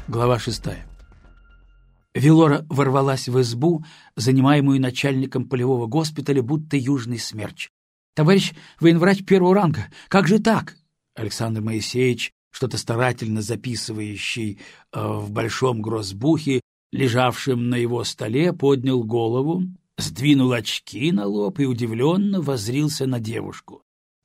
Глава 6. Велора ворвалась в избу, занимаемую начальником полевого госпиталя, будто южный смерч. — Товарищ военврач первого ранга, как же так? Александр Моисеевич, что-то старательно записывающий в большом грозбухе, лежавшем на его столе, поднял голову, сдвинул очки на лоб и удивленно воззрился на девушку.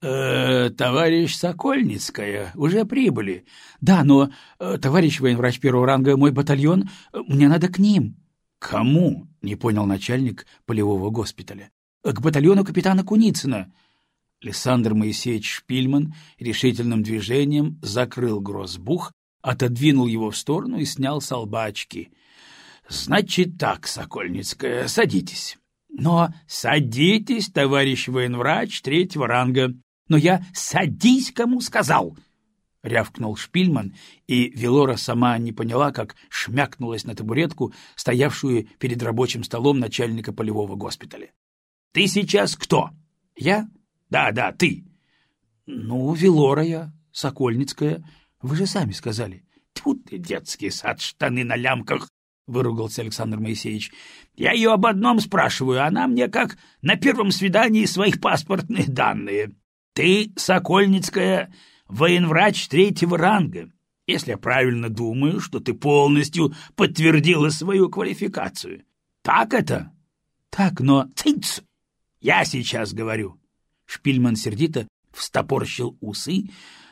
Товарищ Сокольницкая, уже прибыли. Да, но, товарищ военврач первого ранга, мой батальон, мне надо к ним. Кому? Не понял начальник полевого госпиталя. К батальону капитана Куницына. Александр Моисеевич Шпильман решительным движением закрыл грозбух, отодвинул его в сторону и снял со лба очки. Значит так, Сокольницкая, садитесь. Но садитесь, товарищ военврач третьего ранга. Но я садись, кому сказал, — рявкнул Шпильман, и Велора сама не поняла, как шмякнулась на табуретку, стоявшую перед рабочим столом начальника полевого госпиталя. — Ты сейчас кто? — Я? — Да, ты. — Ну, Велора я, Сокольницкая. Вы же сами сказали. — Тьфу ты, детский сад, штаны на лямках! — выругался Александр Моисеевич. — Я ее об одном спрашиваю, она мне как на первом свидании своих паспортные данные. Ты, Сокольницкая, военврач третьего ранга, если я правильно думаю, что ты полностью подтвердила свою квалификацию. Так это? Так, но... Цыц! Я сейчас говорю. Шпильман сердито встопорщил усы.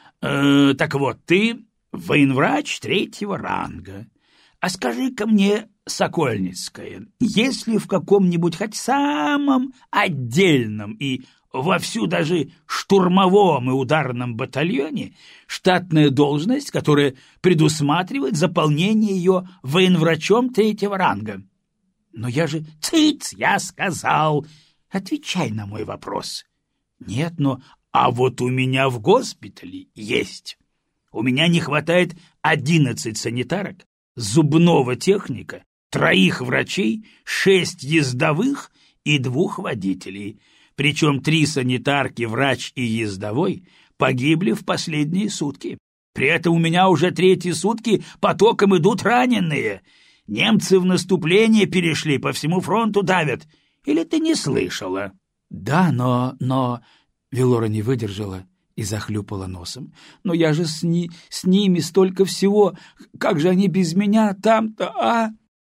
Так вот, ты военврач третьего ранга. А скажи-ка мне, Сокольницкая, если в каком-нибудь хоть самом отдельном и вовсю даже штурмовом и ударном батальоне штатная должность, которая предусматривает заполнение ее военврачом третьего ранга? Но я же... Цыц, я сказал! Отвечай на мой вопрос. Нет, но... А вот у меня в госпитале есть. У меня не хватает 11 санитарок, зубного техника, 3 врачей, 6 ездовых и 2 водителей. Причем 3 санитарки, врач и ездовой погибли в последние сутки. При этом у меня уже 3-й сутки потоком идут раненые. Немцы в наступление перешли, по всему фронту давят. Или ты не слышала? Да, но... Велора не выдержала и захлюпала носом. Но я же с ними столько всего. Как же они без меня там-то, а?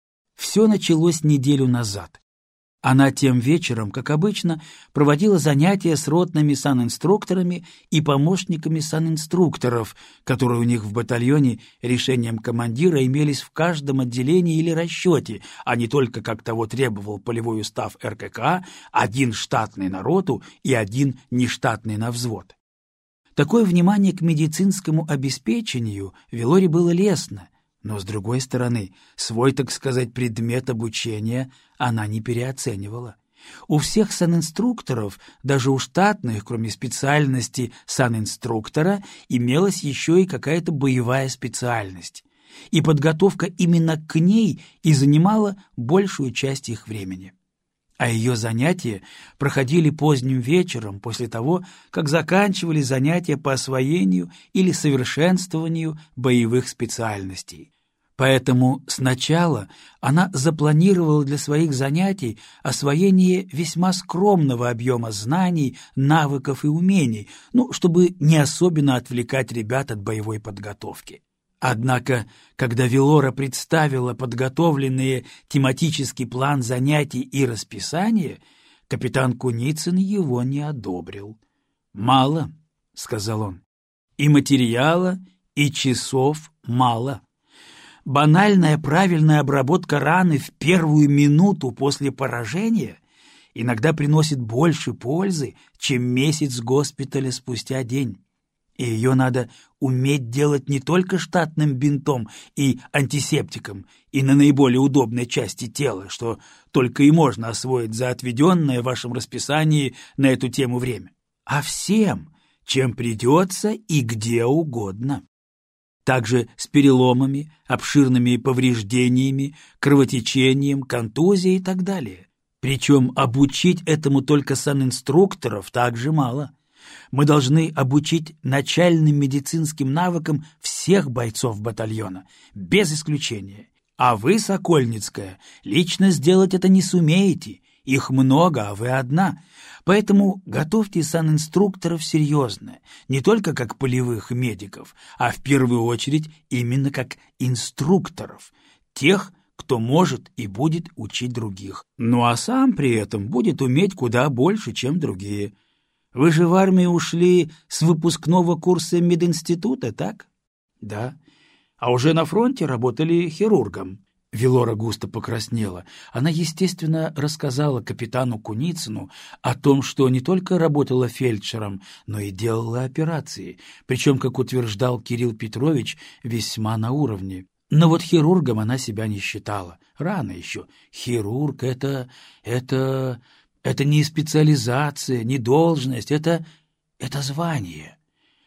Все началось неделю назад. Она тем вечером, как обычно, проводила занятия с ротными санинструкторами и помощниками санинструкторов, которые у них в батальоне решением командира имелись в каждом отделении или расчете, а не только, как того требовал полевой устав РККА, 1 штатный на роту и 1 нештатный на взвод. Такое внимание к медицинскому обеспечению Велоре было лестно, но, с другой стороны, свой, так сказать, предмет обучения она не переоценивала. У всех санинструкторов, даже у штатных, кроме специальности санинструктора, имелась еще и какая-то боевая специальность. И подготовка именно к ней и занимала большую часть их времени. А ее занятия проходили поздним вечером, после того, как заканчивались занятия по освоению или совершенствованию боевых специальностей. Поэтому сначала она запланировала для своих занятий освоение весьма скромного объема знаний, навыков и умений, чтобы не особенно отвлекать ребят от боевой подготовки. Однако, когда Велора представила подготовленный тематический план занятий и расписание, капитан Куницын его не одобрил. «Мало», — сказал он, — «и материала, и часов мало. Банальная правильная обработка раны в первую минуту после поражения иногда приносит больше пользы, чем месяц госпиталя спустя день. И ее надо уметь делать не только штатным бинтом и антисептиком и на наиболее удобной части тела, что только и можно освоить за отведенное в вашем расписании на эту тему время, а всем, чем придется и где угодно. Также с переломами, обширными повреждениями, кровотечением, контузией и так далее. Причем обучить этому только санинструкторов также мало. Мы должны обучить начальным медицинским навыкам всех бойцов батальона, без исключения. А вы, Сокольницкая, лично сделать это не сумеете. Их много, а вы одна. Поэтому готовьте санинструкторов серьезно, не только как полевых медиков, а в первую очередь именно как инструкторов, тех, кто может и будет учить других. Ну а сам при этом будет уметь куда больше, чем другие. Вы же в армию ушли с выпускного курса мединститута, так? Да. А уже на фронте работали хирургом. Вилора густо покраснела. Она, естественно, рассказала капитану Куницыну о том, что не только работала фельдшером, но и делала операции, причем, как утверждал Кирилл Петрович, весьма на уровне. Но вот хирургом она себя не считала. Рано еще. Хирург — это не специализация, не должность, это звание,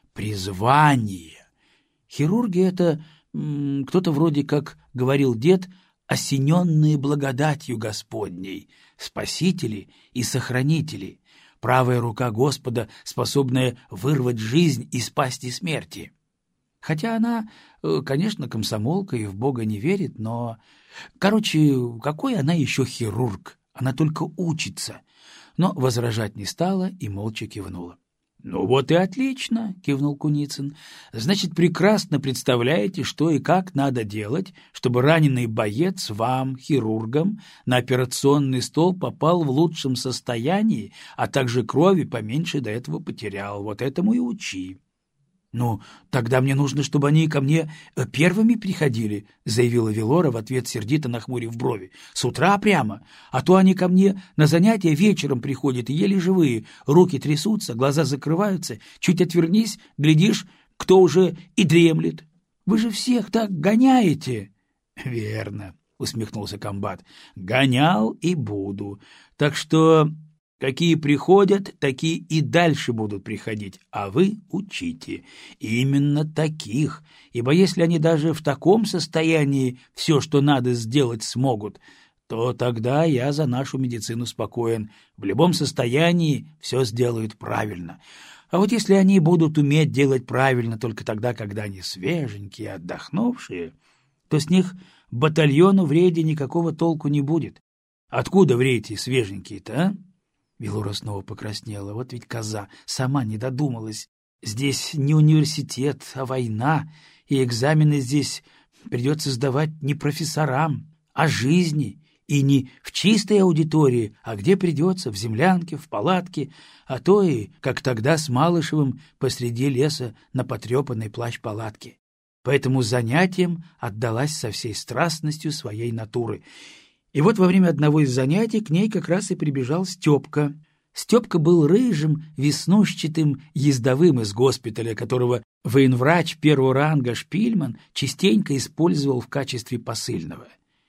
призвание. Хирурги — это кто-то вроде, как говорил дед, осененные благодатью Господней, спасители и сохранители, правая рука Господа, способная вырвать жизнь из пасти смерти. Хотя она, конечно, комсомолка и в Бога не верит, но... Короче, какой она еще хирург? Она только учится. Но возражать не стала и молча кивнула. — Ну вот и отлично, — кивнул Куницын. — Значит, прекрасно представляете, что и как надо делать, чтобы раненый боец вам, хирургам, на операционный стол попал в лучшем состоянии, а также крови поменьше до этого потерял. Вот этому и учи. — Ну, тогда мне нужно, чтобы они ко мне первыми приходили, — заявила Вилора в ответ, сердито нахмурив брови. — С утра прямо. А то они ко мне на занятия вечером приходят и еле живые. Руки трясутся, глаза закрываются. Чуть отвернись, глядишь, кто уже и дремлет. Вы же всех так гоняете. — Верно, — усмехнулся комбат. — Гонял и буду. Так что... Какие приходят, такие и дальше будут приходить, а вы учите. Именно таких, ибо если они даже в таком состоянии все, что надо сделать, смогут, то тогда я за нашу медицину спокоен. В любом состоянии все сделают правильно. А вот если они будут уметь делать правильно только тогда, когда они свеженькие, отдохнувшие, то с них батальону в рейде никакого толку не будет. Откуда в рейде свеженькие-то, а? Вилора снова покраснела. Вот ведь коза сама не додумалась. Здесь не университет, а война, и экзамены здесь придется сдавать не профессорам, а жизни, и не в чистой аудитории, а где придется, в землянке, в палатке, а то и, как тогда с Малышевым, посреди леса на потрепанной плащ-палатке. Поэтому занятиям отдалась со всей страстностью своей натуры. И вот во время одного из занятий к ней как раз и прибежал Степка. Степка был рыжим, веснушчатым ездовым из госпиталя, которого военврач первого ранга Шпильман частенько использовал в качестве посыльного.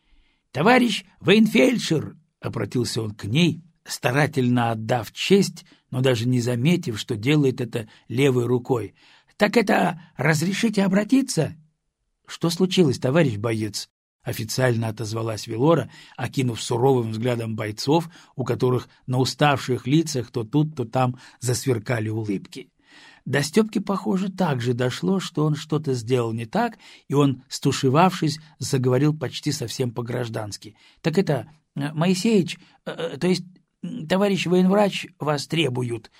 — Товарищ военфельдшер! — обратился он к ней, старательно отдав честь, но даже не заметив, что делает это левой рукой. — Так это разрешите обратиться? — Что случилось, товарищ боец? — официально отозвалась Вилора, окинув суровым взглядом бойцов, у которых на уставших лицах то тут, то там засверкали улыбки. До Степки, похоже, так же дошло, что он что-то сделал не так, и он, стушевавшись, заговорил почти совсем по-граждански. — Так это, Моисеич, то есть товарищ военврач, вас требуют.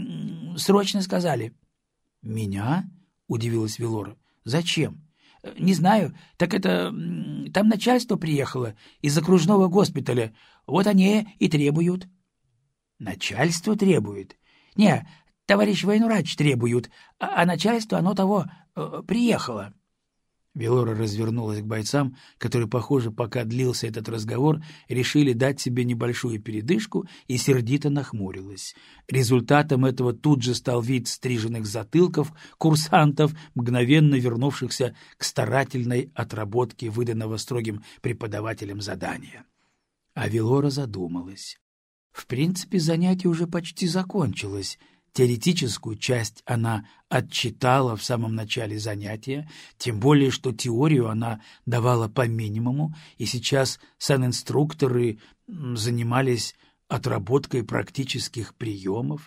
Срочно сказали. — Меня? — удивилась Вилора. — Зачем? — Не знаю. Так это... Там начальство приехало из окружного госпиталя. Вот они и требуют. — Начальство требует? — Не, товарищ военврач требуют, а начальство, оно того, приехало. Вилора развернулась к бойцам, которые, похоже, пока длился этот разговор, решили дать себе небольшую передышку, и сердито нахмурилась. Результатом этого тут же стал вид стриженных затылков курсантов, мгновенно вернувшихся к старательной отработке выданного строгим преподавателем задания. А Вилора задумалась. В принципе, занятие уже почти закончилось. Теоретическую часть она отчитала в самом начале занятия, тем более, что теорию она давала по минимуму, и сейчас санинструкторы занимались отработкой практических приемов.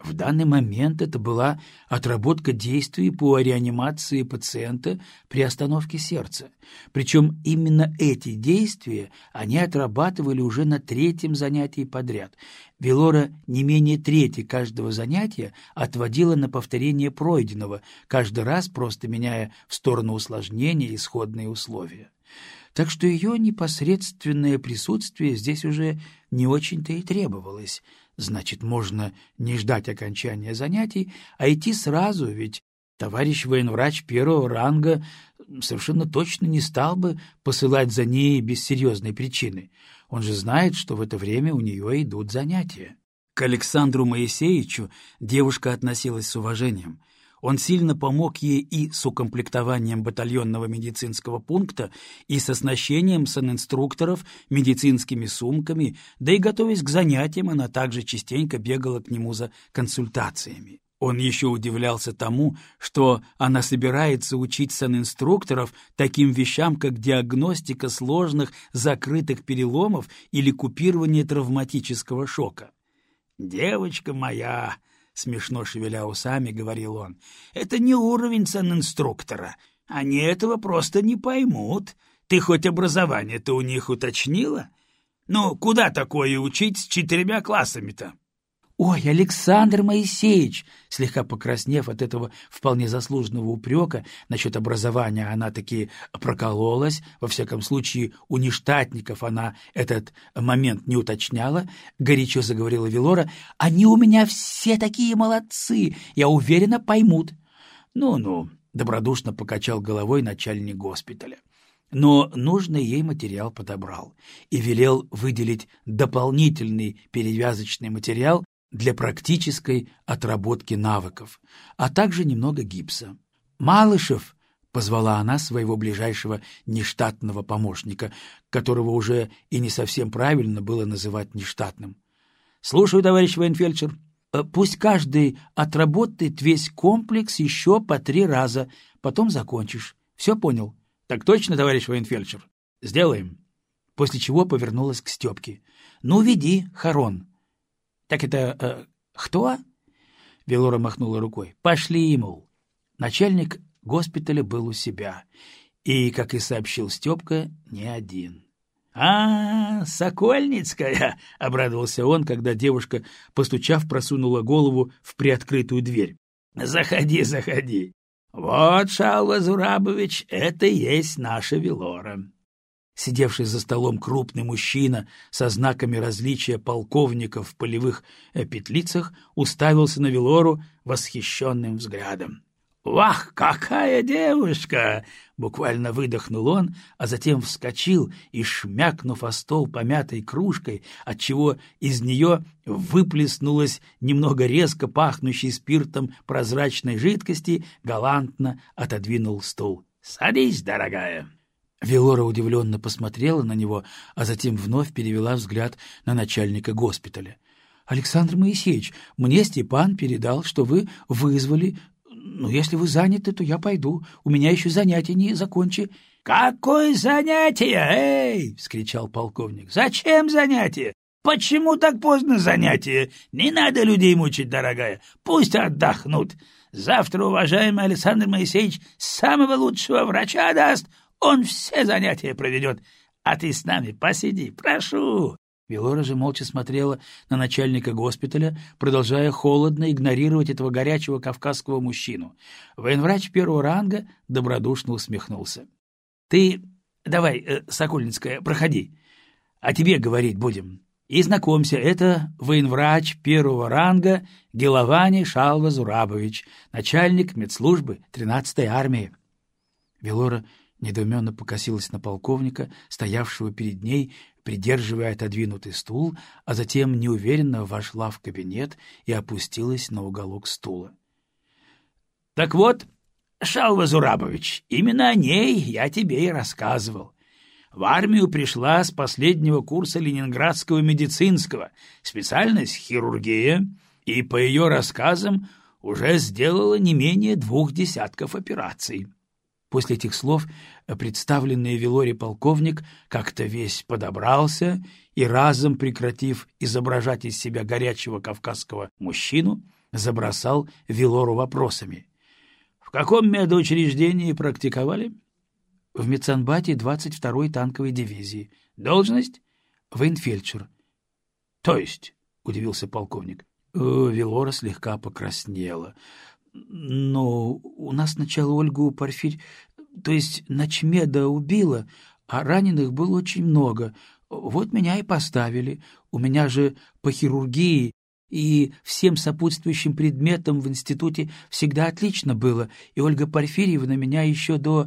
В данный момент это была отработка действий по реанимации пациента при остановке сердца. Причем именно эти действия они отрабатывали уже на 3-м занятии подряд. Велора не менее трети каждого занятия отводила на повторение пройденного, каждый раз просто меняя в сторону усложнения исходные условия. Так что ее непосредственное присутствие здесь уже не очень-то и требовалось. Значит, можно не ждать окончания занятий, а идти сразу, ведь товарищ военврач 1-го ранга совершенно точно не стал бы посылать за ней без серьезной причины. Он же знает, что в это время у нее идут занятия. К Александру Моисеевичу девушка относилась с уважением. Он сильно помог ей и с укомплектованием батальонного медицинского пункта, и с оснащением санинструкторов медицинскими сумками, да и, готовясь к занятиям, она также частенько бегала к нему за консультациями. Он еще удивлялся тому, что она собирается учить санинструкторов таким вещам, как диагностика сложных закрытых переломов или купирование травматического шока. «Девочка моя!» — смешно шевеля усами, говорил он. — Это не уровень санинструктора. Они этого просто не поймут. Ты хоть образование-то у них уточнила? Ну, куда такое учить с 4 классами-то? — Ой, Александр Моисеевич! Слегка покраснев от этого вполне заслуженного упрека насчет образования, она таки прокололась, во всяком случае у нештатников она этот момент не уточняла, горячо заговорила Велора. — Они у меня все такие молодцы, я уверена, поймут. Ну-ну, добродушно покачал головой начальник госпиталя. Но нужный ей материал подобрал и велел выделить дополнительный перевязочный материал для практической отработки навыков, а также немного гипса. «Малышев!» — позвала она своего ближайшего нештатного помощника, которого уже и не совсем правильно было называть нештатным. «Слушаю, товарищ военфельдшер. Пусть каждый отработает весь комплекс еще по 3 раза, потом закончишь. Все понял?» «Так точно, товарищ военфельдшер. Сделаем». После чего повернулась к Степке. «Ну, веди, Харон». «Так это кто?» Велора махнула рукой. «Пошли, мол». Начальник госпиталя был у себя. И, как и сообщил Степка, не один. Сокольницкая!» — обрадовался он, когда девушка, постучав, просунула голову в приоткрытую дверь. «Заходи, заходи. Вот, Шалва Зурабович, это и есть наша Велора». Сидевший за столом крупный мужчина со знаками различия полковников в полевых петлицах уставился на Велору восхищенным взглядом. «Вах, какая девушка!» — буквально выдохнул он, а затем вскочил и, шмякнув о стол помятой кружкой, отчего из нее выплеснулась немного резко пахнущей спиртом прозрачной жидкости, галантно отодвинул стул. «Садись, дорогая!» Велора удивленно посмотрела на него, а затем вновь перевела взгляд на начальника госпиталя. — Александр Моисеевич, мне Степан передал, что вы вызвали. Ну, если вы заняты, то я пойду. У меня еще занятия не закончи. — Какое занятие? Эй! — вскричал полковник. — Зачем занятие? Почему так поздно занятие? Не надо людей мучить, дорогая. Пусть отдохнут. Завтра уважаемый Александр Моисеевич самого лучшего врача даст. Он все занятия проведет, а ты с нами посиди, прошу!» Велора же молча смотрела на начальника госпиталя, продолжая холодно игнорировать этого горячего кавказского мужчину. Военврач 1-го ранга добродушно усмехнулся. — Ты давай, Сокольницкая, проходи, а тебе говорить будем. И знакомься, это военврач 1-го ранга Геловани Шалва Зурабович, начальник медслужбы 13-й армии. Велора недоуменно покосилась на полковника, стоявшего перед ней, придерживая отодвинутый стул, а затем неуверенно вошла в кабинет и опустилась на уголок стула. — Так вот, Шалва Зурабович, именно о ней я тебе и рассказывал. В армию пришла с последнего курса Ленинградского медицинского, специальность хирургия, и, по ее рассказам, уже сделала не менее 2 десятков операций. После этих слов представленный Велоре полковник как-то весь подобрался и, разом прекратив изображать из себя горячего кавказского мужчину, забросал Вилору вопросами. — В каком медучреждении практиковали? — В медсанбате 22-й танковой дивизии. — Должность? — Военфельдшер. — То есть? — удивился полковник. Вилора слегка покраснела. — Но у нас сначала Ольгу то есть начмеда убило, а раненых было очень много. Вот меня и поставили. У меня же по хирургии и всем сопутствующим предметам в институте всегда отлично было, и Ольга Порфирьевна меня еще до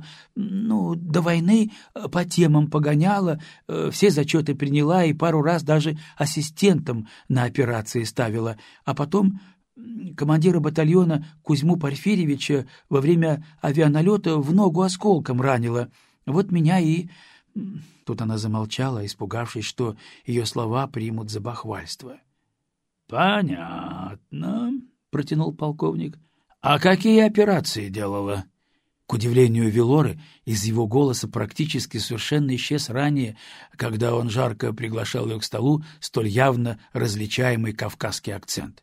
войны по темам погоняла, все зачеты приняла и пару раз даже ассистентом на операции ставила, а потом командира батальона Кузьму Порфирьевича во время авианалета в ногу осколком ранила. Вот меня и... Тут она замолчала, испугавшись, что ее слова примут за бахвальство. — Понятно, — протянул полковник. — А какие операции делала? К удивлению Вилоры, из его голоса практически совершенно исчез ранее, когда он жарко приглашал ее к столу столь явно различаемый кавказский акцент.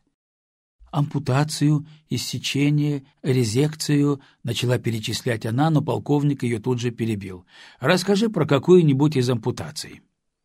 Ампутацию, иссечение, резекцию, — начала перечислять она, но полковник ее тут же перебил. — Расскажи про какую-нибудь из ампутаций.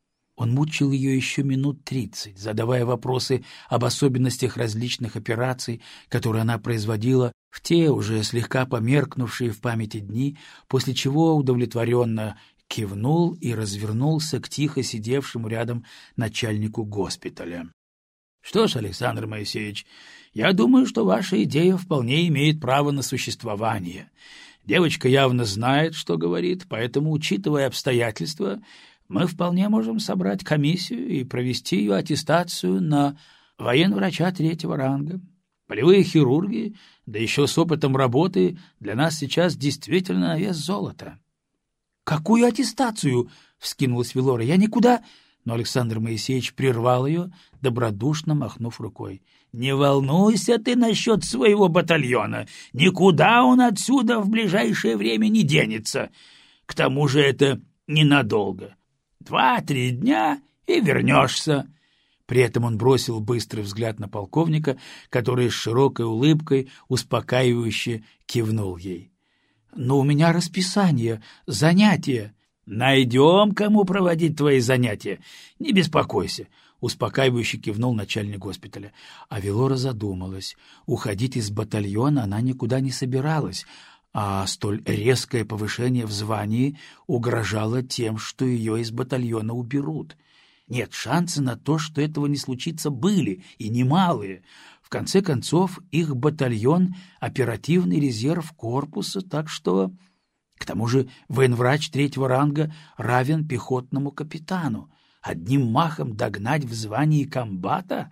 Он мучил ее еще минут 30, задавая вопросы об особенностях различных операций, которые она производила в те уже слегка померкнувшие в памяти дни, после чего удовлетворенно кивнул и развернулся к тихо сидевшему рядом начальнику госпиталя. — Что ж, Александр Моисеевич, я думаю, что ваша идея вполне имеет право на существование. Девочка явно знает, что говорит, поэтому, учитывая обстоятельства, мы вполне можем собрать комиссию и провести ее аттестацию на военврача 3-го ранга. Полевые хирурги, да еще с опытом работы, для нас сейчас действительно на вес золота. — Какую аттестацию? — вскинулась Вилора. — Я никуда... Но Александр Моисеевич прервал ее, добродушно махнув рукой. — Не волнуйся ты насчет своего батальона. Никуда он отсюда в ближайшее время не денется. К тому же это ненадолго. 2-3 дня и вернешься. При этом он бросил быстрый взгляд на полковника, который с широкой улыбкой успокаивающе кивнул ей. — Но у меня расписание, занятия. — Найдем, кому проводить твои занятия. Не беспокойся, — успокаивающе кивнул начальник госпиталя. А Вилора задумалась. Уходить из батальона она никуда не собиралась, а столь резкое повышение в звании угрожало тем, что ее из батальона уберут. Нет, шансы на то, что этого не случится, были, и немалые. В конце концов, их батальон — оперативный резерв корпуса, так что... К тому же военврач 3-го ранга равен пехотному капитану. Одним махом догнать в звании комбата?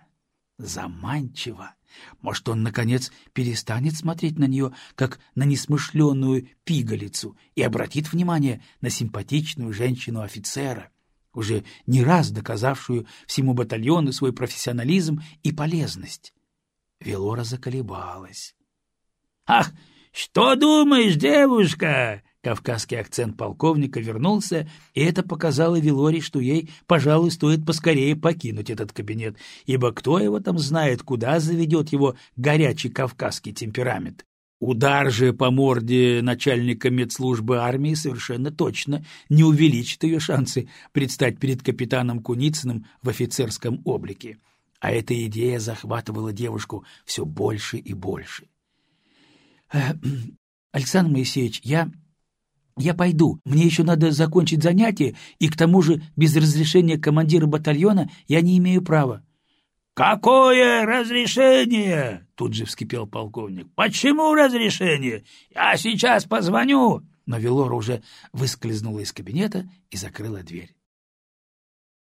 Заманчиво. Может, он, наконец, перестанет смотреть на нее, как на несмышленную пигалицу, и обратит внимание на симпатичную женщину-офицера, уже не раз доказавшую всему батальону свой профессионализм и полезность. Вилора заколебалась. — Ах, что думаешь, девушка? Кавказский акцент полковника вернулся, и это показало Вилоре, что ей, пожалуй, стоит поскорее покинуть этот кабинет, ибо кто его там знает, куда заведет его горячий кавказский темперамент. Удар же по морде начальника медслужбы армии совершенно точно не увеличит ее шансы предстать перед капитаном Куницыным в офицерском облике. А эта идея захватывала девушку все больше и больше. — Александр Моисеевич, я пойду. Мне еще надо закончить занятие, и к тому же без разрешения командира батальона я не имею права. — Какое разрешение? — тут же вскипел полковник. — Почему разрешение? Я сейчас позвоню. Но Вилора уже выскользнула из кабинета и закрыла дверь.